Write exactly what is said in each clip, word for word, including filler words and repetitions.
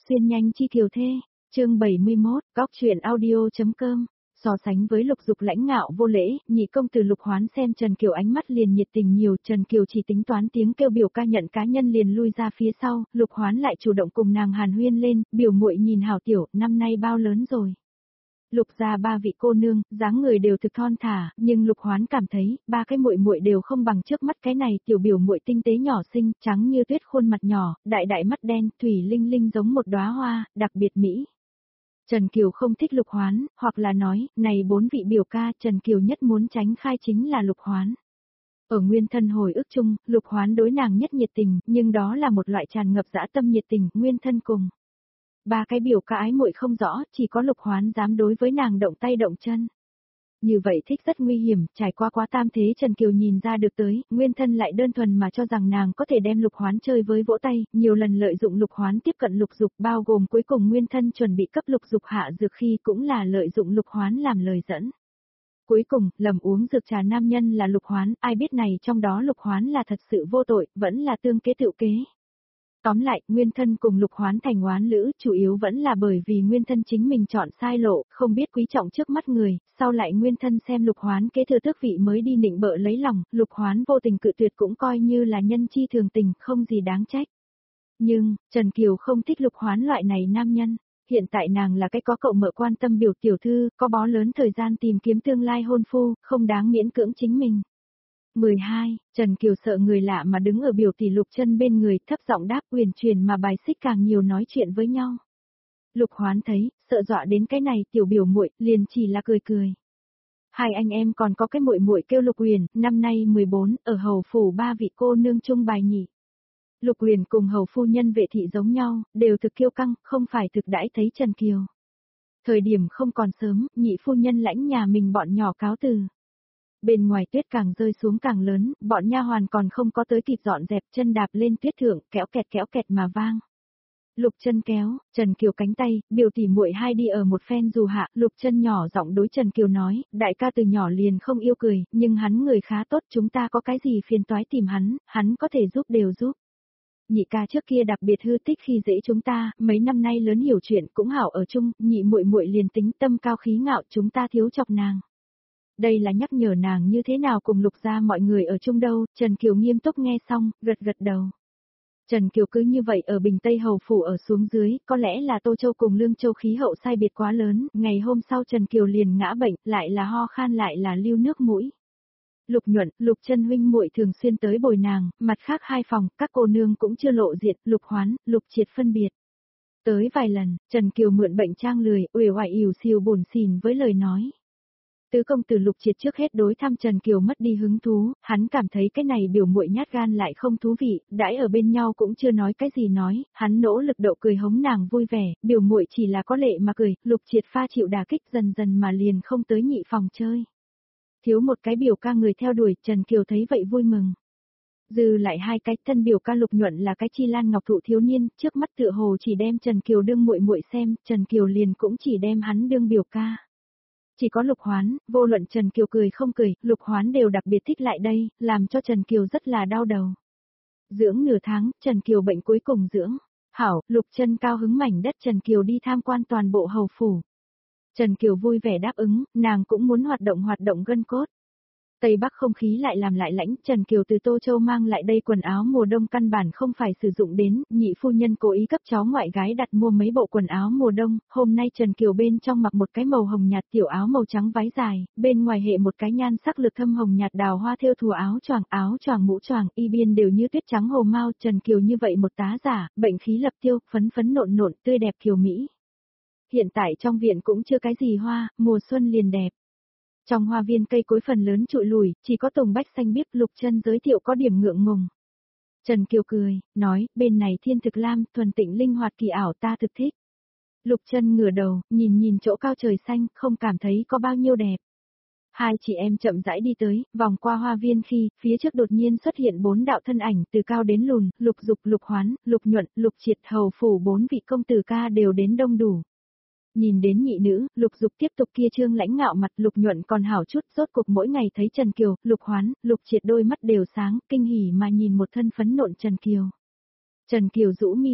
Xuyên nhanh chi kiều thê, chương bảy mươi mốt, góc truyện audio.com. So sánh với Lục Dục lãnh ngạo vô lễ, nhị công tử Lục Hoán xem Trần Kiều ánh mắt liền nhiệt tình nhiều, Trần Kiều chỉ tính toán tiếng kêu biểu ca nhận cá nhân liền lui ra phía sau, Lục Hoán lại chủ động cùng nàng hàn huyên lên, biểu muội nhìn hảo tiểu, năm nay bao lớn rồi. Lục gia ba vị cô nương, dáng người đều thực thon thả, nhưng Lục Hoán cảm thấy, ba cái muội muội đều không bằng trước mắt cái này, tiểu biểu muội tinh tế nhỏ xinh, trắng như tuyết khuôn mặt nhỏ, đại đại mắt đen, thủy linh linh giống một đóa hoa, đặc biệt mỹ. Trần Kiều không thích Lục Hoán, hoặc là nói, này bốn vị biểu ca, Trần Kiều nhất muốn tránh khai chính là Lục Hoán. Ở nguyên thân hồi ức chung, Lục Hoán đối nàng nhất nhiệt tình, nhưng đó là một loại tràn ngập dã tâm nhiệt tình, nguyên thân cùng. Ba cái biểu ca ái muội không rõ, chỉ có Lục Hoán dám đối với nàng động tay động chân. Như vậy thích rất nguy hiểm, trải qua quá tam thế Trần Kiều nhìn ra được tới, nguyên thân lại đơn thuần mà cho rằng nàng có thể đem Lục Hoán chơi với vỗ tay, nhiều lần lợi dụng Lục Hoán tiếp cận Lục Dục, bao gồm cuối cùng nguyên thân chuẩn bị cấp Lục Dục hạ dược khi cũng là lợi dụng Lục Hoán làm lời dẫn. Cuối cùng, lầm uống dược trà nam nhân là Lục Hoán, ai biết này trong đó Lục Hoán là thật sự vô tội, vẫn là tương kế tựu kế. Tóm lại, nguyên thân cùng Lục Hoán thành oán lữ, chủ yếu vẫn là bởi vì nguyên thân chính mình chọn sai lộ, không biết quý trọng trước mắt người, sau lại nguyên thân xem Lục Hoán kế thừa tước vị mới đi nịnh bợ lấy lòng, Lục Hoán vô tình cự tuyệt cũng coi như là nhân chi thường tình, không gì đáng trách. Nhưng, Trần Kiều không thích Lục Hoán loại này nam nhân, hiện tại nàng là cái có cậu mợ quan tâm biểu tiểu thư, có bó lớn thời gian tìm kiếm tương lai hôn phu, không đáng miễn cưỡng chính mình. mười hai, Trần Kiều sợ người lạ mà đứng ở biểu tỷ Lục Chân bên người, thấp giọng đáp, uyển chuyển mà bài xích càng nhiều nói chuyện với nhau. Lục Hoán thấy, sợ dọa đến cái này tiểu biểu muội, liền chỉ là cười cười. Hai anh em còn có cái muội muội kêu Lục Uyển, năm nay mười bốn, ở hầu phủ ba vị cô nương chung bài nhị. Lục Uyển cùng hầu phu nhân Vệ thị giống nhau, đều thực kiêu căng, không phải thực đãi thấy Trần Kiều. Thời điểm không còn sớm, nhị phu nhân lãnh nhà mình bọn nhỏ cáo từ. Bên ngoài tuyết càng rơi xuống càng lớn, bọn nha hoàn còn không có tới kịp dọn dẹp, chân đạp lên tuyết thượng, kéo kẹt kéo kẹt mà vang. Lục Chân kéo, Trần Kiều cánh tay, biểu tỷ muội hai đi ở một phen dù hạ, Lục Chân nhỏ giọng đối Trần Kiều nói, đại ca từ nhỏ liền không yêu cười, nhưng hắn người khá tốt, chúng ta có cái gì phiền toái tìm hắn, hắn có thể giúp đều giúp. Nhị ca trước kia đặc biệt hư tích khi dễ chúng ta, mấy năm nay lớn hiểu chuyện cũng hảo ở chung, nhị muội muội liền tính tâm cao khí ngạo, chúng ta thiếu chọc nàng. Đây là nhắc nhở nàng như thế nào cùng Lục gia mọi người ở chung đâu, Trần Kiều nghiêm túc nghe xong, gật gật đầu. Trần Kiều cứ như vậy ở Bình Tây Hầu Phủ ở xuống dưới, có lẽ là Tô Châu cùng Lương Châu khí hậu sai biệt quá lớn, ngày hôm sau Trần Kiều liền ngã bệnh, lại là ho khan lại là lưu nước mũi. Lục Nhuận, Lục Chân huynh muội thường xuyên tới bồi nàng, mặt khác hai phòng, các cô nương cũng chưa lộ diện, Lục Hoán, Lục Triệt phân biệt. Tới vài lần, Trần Kiều mượn bệnh trang lười, uể oải ỉu xìu bồn xỉn với lời nói. Tứ công tử Lục Triệt trước hết đối thăm Trần Kiều mất đi hứng thú, hắn cảm thấy cái này biểu muội nhát gan lại không thú vị, đãi ở bên nhau cũng chưa nói cái gì nói, hắn nỗ lực độ cười hống nàng vui vẻ, biểu muội chỉ là có lệ mà cười, Lục Triệt pha chịu đả kích dần dần mà liền không tới nhị phòng chơi. Thiếu một cái biểu ca người theo đuổi, Trần Kiều thấy vậy vui mừng. Dư lại hai cái thân biểu ca Lục Nhuận là cái chi lan ngọc thụ thiếu niên, trước mắt tựa hồ chỉ đem Trần Kiều đương muội muội xem, Trần Kiều liền cũng chỉ đem hắn đương biểu ca. Chỉ có Lục Hoán, vô luận Trần Kiều cười không cười, Lục Hoán đều đặc biệt thích lại đây, làm cho Trần Kiều rất là đau đầu. Dưỡng nửa tháng, Trần Kiều bệnh cuối cùng dưỡng. Hảo, Lục Chân cao hứng mảnh đất Trần Kiều đi tham quan toàn bộ hầu phủ. Trần Kiều vui vẻ đáp ứng, nàng cũng muốn hoạt động hoạt động gân cốt. Tây Bắc không khí lại làm lại lãnh, Trần Kiều từ Tô Châu mang lại đây quần áo mùa đông căn bản không phải sử dụng đến, nhị phu nhân cố ý cấp cháu ngoại gái đặt mua mấy bộ quần áo mùa đông, hôm nay Trần Kiều bên trong mặc một cái màu hồng nhạt tiểu áo màu trắng váy dài, bên ngoài hệ một cái nhan sắc lực thâm hồng nhạt đào hoa thêu thùa áo choàng, áo choàng mũ choàng, y biên đều như tuyết trắng hồ mao, Trần Kiều như vậy một tá giả, bệnh khí lập tiêu, phấn phấn nộn nộn, tươi đẹp kiều mỹ. Hiện tại trong viện cũng chưa cái gì hoa, mùa xuân liền đẹp. Trong hoa viên cây cối phần lớn trụi lùi, chỉ có tùng bách xanh biếc. Lục Chân giới thiệu có điểm ngượng ngùng. Trần Kiều cười, nói, bên này thiên thực lam, thuần tịnh linh hoạt kỳ ảo ta thực thích. Lục Chân ngửa đầu, nhìn nhìn chỗ cao trời xanh, không cảm thấy có bao nhiêu đẹp. Hai chị em chậm rãi đi tới, vòng qua hoa viên khi, phía trước đột nhiên xuất hiện bốn đạo thân ảnh, từ cao đến lùn, Lục Dục, Lục Hoán, Lục Nhuận, Lục Triệt, hầu phủ bốn vị công tử ca đều đến đông đủ. Nhìn đến nhị nữ, Lục Dục tiếp tục kia trương lãnh ngạo mặt, Lục Nhuận còn hảo chút, rốt cục mỗi ngày thấy Trần Kiều, Lục Hoán, Lục Triệt đôi mắt đều sáng, kinh hỉ mà nhìn một thân phấn nộn Trần Kiều. Trần Kiều rũ mi mắt,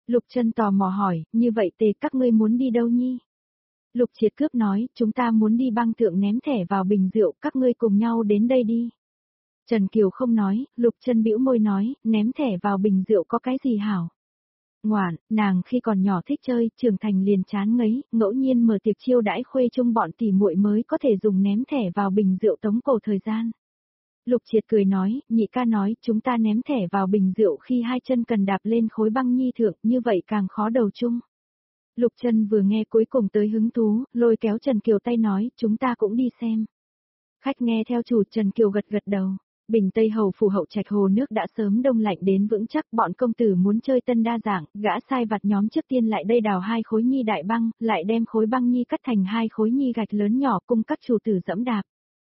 Lục Trân tò mò hỏi, như vậy tề các ngươi muốn đi đâu nhi? Lục Triệt cướp nói, chúng ta muốn đi băng thượng ném thẻ vào bình rượu, các ngươi cùng nhau đến đây đi. Trần Kiều không nói, Lục Trân bĩu môi nói, ném thẻ vào bình rượu có cái gì hảo? Ngoạn, nàng khi còn nhỏ thích chơi, trưởng thành liền chán ngấy, ngẫu nhiên mở tiệc chiêu đãi khuê chung bọn tỉ muội mới có thể dùng ném thẻ vào bình rượu tống cổ thời gian. Lục Triệt cười nói, nhị ca nói, chúng ta ném thẻ vào bình rượu khi hai chân cần đạp lên khối băng nhi thượng, như vậy càng khó đầu chung. Lục Trân vừa nghe cuối cùng tới hứng thú, lôi kéo Trần Kiều tay nói, chúng ta cũng đi xem. Khách nghe theo chủ, Trần Kiều gật gật đầu. Bình Tây Hầu phủ hậu trạch hồ nước đã sớm đông lạnh đến vững chắc, bọn công tử muốn chơi tân đa dạng, gã sai vặt nhóm trước tiên lại đây đào hai khối nhi đại băng, lại đem khối băng nhi cắt thành hai khối nhi gạch lớn nhỏ cung các chủ tử dẫm đạp.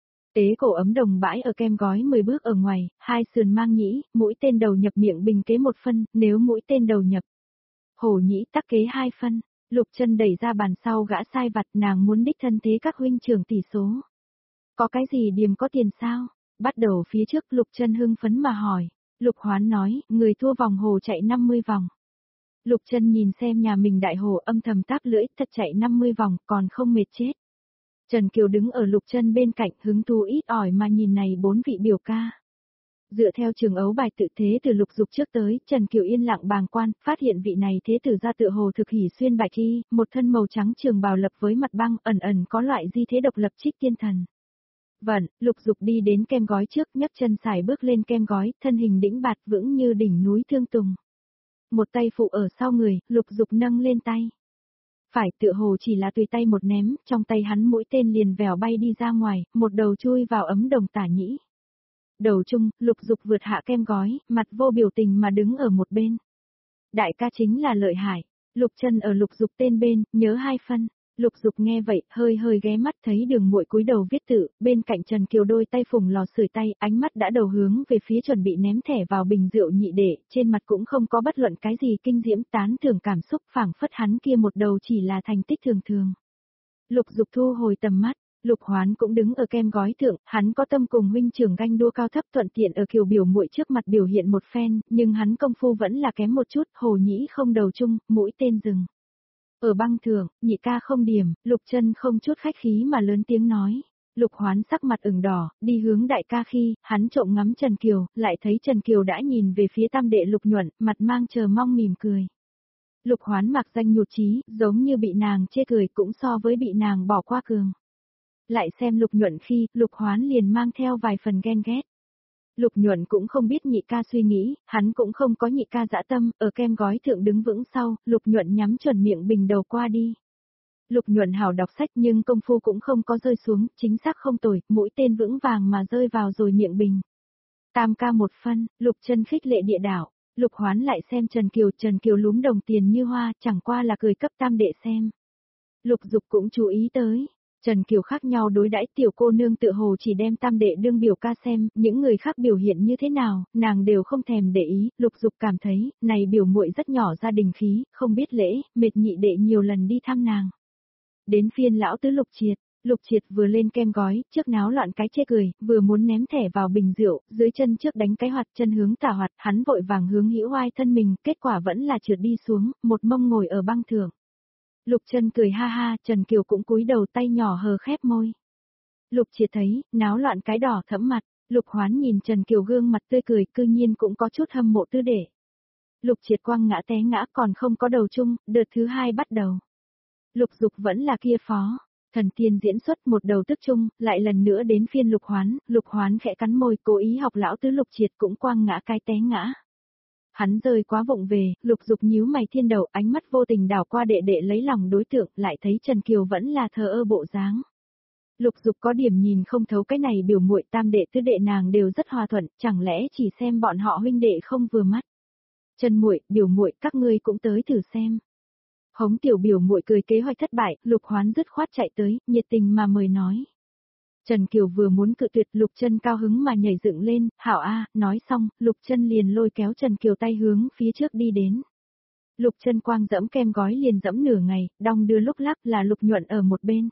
Tế cổ ấm đồng bãi ở kem gói mười bước ở ngoài, hai sườn mang nhĩ, mũi tên đầu nhập miệng bình kế một phân, nếu mũi tên đầu nhập hổ nhĩ tắc kế hai phân. Lục Trân đẩy ra bàn sau gã sai vặt, nàng muốn đích thân thế các huynh trưởng tỷ số. Có cái gì điềm có tiền sao? Bắt đầu phía trước Lục Trân hưng phấn mà hỏi. Lục Hoán nói, người thua vòng hồ chạy năm mươi vòng. Lục Trân nhìn xem nhà mình đại hồ âm thầm táp lưỡi, thật chạy năm mươi vòng, còn không mệt chết. Trần Kiều đứng ở Lục Trân bên cạnh hứng thú ít ỏi mà nhìn này bốn vị biểu ca. Dựa theo trường ấu bài tự thế từ Lục Dục trước tới, Trần Kiều yên lặng bàng quan, phát hiện vị này thế tử ra tựa hồ thực hỉ xuyên bạch y, một thân màu trắng trường bào lập với mặt băng, ẩn ẩn có loại di thế độc lập trích tiên thần. Vẩn, Lục Dục đi đến kem gói trước, nhấc chân xài bước lên kem gói, thân hình đĩnh bạt vững như đỉnh núi Thương Tùng. Một tay phụ ở sau người, Lục Dục nâng lên tay. Phải tựa hồ chỉ là tùy tay một ném, trong tay hắn mũi tên liền vèo bay đi ra ngoài, một đầu chui vào ấm đồng tả nhĩ. Đầu chung, Lục Dục vượt hạ kem gói, mặt vô biểu tình mà đứng ở một bên. Đại ca chính là lợi hại. Lục Trân ở Lục Dục tên bên, nhớ hai phân. Lục Dục nghe vậy, hơi hơi ghé mắt thấy Đường Muội cúi đầu viết tự, bên cạnh Trần Kiều đôi tay phùng lò sưởi tay, ánh mắt đã đầu hướng về phía chuẩn bị ném thẻ vào bình rượu nhị đệ, trên mặt cũng không có bất luận cái gì kinh diễm tán thưởng cảm xúc, phảng phất hắn kia một đầu chỉ là thành tích thường thường. Lục Dục thu hồi tầm mắt. Lục Hoán cũng đứng ở kem gói thượng, hắn có tâm cùng huynh trưởng ganh đua cao thấp thuận tiện ở Kiều biểu muội trước mặt biểu hiện một phen, nhưng hắn công phu vẫn là kém một chút, hồ nhĩ không đầu chung, mũi tên rừng. Ở băng thượng, nhị ca không điểm, Lục Trân không chút khách khí mà lớn tiếng nói. Lục Hoán sắc mặt ửng đỏ, đi hướng đại ca khi, hắn trộm ngắm Trần Kiều, lại thấy Trần Kiều đã nhìn về phía tam đệ Lục Nhuận, mặt mang chờ mong mỉm cười. Lục Hoán mặc danh nhụt chí, giống như bị nàng chê cười cũng so với bị nàng bỏ qua cường. Lại xem Lục Nhuận khi, Lục Hoán liền mang theo vài phần ghen ghét. Lục Nhuận cũng không biết nhị ca suy nghĩ, hắn cũng không có nhị ca dã tâm, ở kem gói thượng đứng vững sau, Lục Nhuận nhắm chuẩn miệng bình đầu qua đi. Lục Nhuận hảo đọc sách nhưng công phu cũng không có rơi xuống, chính xác không tồi, mũi tên vững vàng mà rơi vào rồi miệng bình. Tam ca một phân, Lục Trân khích lệ địa đảo, Lục Hoán lại xem Trần Kiều, Trần Kiều lúm đồng tiền như hoa, chẳng qua là cười cấp tam đệ xem. Lục Dục cũng chú ý tới. Trần Kiều khác nhau đối đãi tiểu cô nương tự hồ chỉ đem tam đệ đương biểu ca xem, những người khác biểu hiện như thế nào, nàng đều không thèm để ý, Lục Dục cảm thấy, này biểu muội rất nhỏ gia đình khí, không biết lễ, mệt nhị đệ nhiều lần đi thăm nàng. Đến phiên lão tứ Lục Triệt, Lục Triệt vừa lên kem gói, trước náo loạn cái chê cười, vừa muốn ném thẻ vào bình rượu, dưới chân trước đánh cái hoạt chân hướng tả hoạt, hắn vội vàng hướng hữu oai thân mình, kết quả vẫn là trượt đi xuống, một mông ngồi ở băng thượng. Lục Trân cười ha ha, Trần Kiều cũng cúi đầu tay nhỏ hờ khép môi. Lục Triệt thấy, náo loạn cái đỏ thẫm mặt, Lục Hoán nhìn Trần Kiều gương mặt tươi cười, cư nhiên cũng có chút hâm mộ tư đệ. Lục Triệt quăng ngã té ngã còn không có đầu chung, đợt thứ hai bắt đầu. Lục Dục vẫn là kia phó, thần tiên diễn xuất một đầu tức chung, lại lần nữa đến phiên Lục Hoán, Lục Hoán khẽ cắn môi cố ý học lão tứ Lục Triệt cũng quăng ngã cái té ngã. Hắn rơi quá vụng về, Lục Dục nhíu mày thiên đầu, ánh mắt vô tình đảo qua đệ đệ lấy lòng đối tượng, lại thấy Trần Kiều vẫn là thờ ơ bộ dáng. Lục Dục có điểm nhìn không thấu cái này biểu muội tam đệ tứ đệ nàng đều rất hòa thuận, chẳng lẽ chỉ xem bọn họ huynh đệ không vừa mắt. Trần muội, biểu muội, các ngươi cũng tới thử xem. Hống tiểu biểu muội cười kế hoạch thất bại, Lục Hoán dứt khoát chạy tới, nhiệt tình mà mời nói. Trần Kiều vừa muốn cự tuyệt, Lục Trân cao hứng mà nhảy dựng lên, hảo a, nói xong, Lục Trân liền lôi kéo Trần Kiều tay hướng phía trước đi đến. Lục Trân quang dẫm kem gói liền dẫm nửa ngày, đong đưa lúc lắc là Lục Nhuận ở một bên.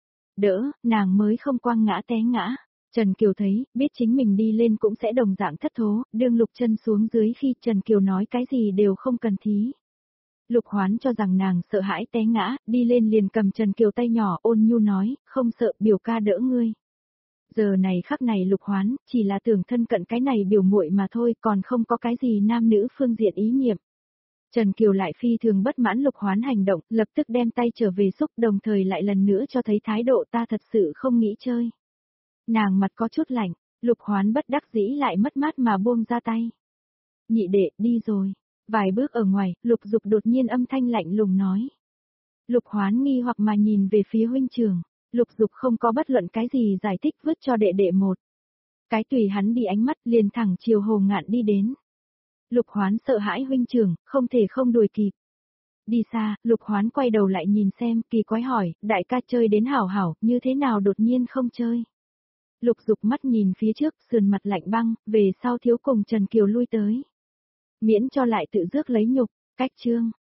Đỡ, nàng mới không quang ngã té ngã. Trần Kiều thấy, biết chính mình đi lên cũng sẽ đồng dạng thất thố, đương Lục Trân xuống dưới khi Trần Kiều nói cái gì đều không cần thí. Lục Hoán cho rằng nàng sợ hãi té ngã, đi lên liền cầm Trần Kiều tay nhỏ ôn nhu nói, không sợ biểu ca đỡ ngươi. Giờ này khắc này Lục Hoán, chỉ là tưởng thân cận cái này biểu muội mà thôi, còn không có cái gì nam nữ phương diện ý niệm. Trần Kiều lại phi thường bất mãn Lục Hoán hành động, lập tức đem tay trở về xúc, đồng thời lại lần nữa cho thấy thái độ ta thật sự không nghĩ chơi. Nàng mặt có chút lạnh, Lục Hoán bất đắc dĩ lại mất mát mà buông ra tay. Nhị đệ, đi rồi. Vài bước ở ngoài, Lục Dục đột nhiên âm thanh lạnh lùng nói. Lục Hoán nghi hoặc mà nhìn về phía huynh trưởng, Lục Dục không có bất luận cái gì giải thích vứt cho đệ đệ một. Cái tùy hắn đi ánh mắt liền thẳng chiều Hồ Ngạn đi đến. Lục Hoán sợ hãi huynh trưởng, không thể không đuổi kịp. Đi xa, Lục Hoán quay đầu lại nhìn xem, kỳ quái hỏi, đại ca chơi đến hảo hảo, như thế nào đột nhiên không chơi. Lục Dục mắt nhìn phía trước, sườn mặt lạnh băng, về sau thiếu cùng Trần Kiều lui tới. Miễn cho lại tự rước lấy nhục, cách chương.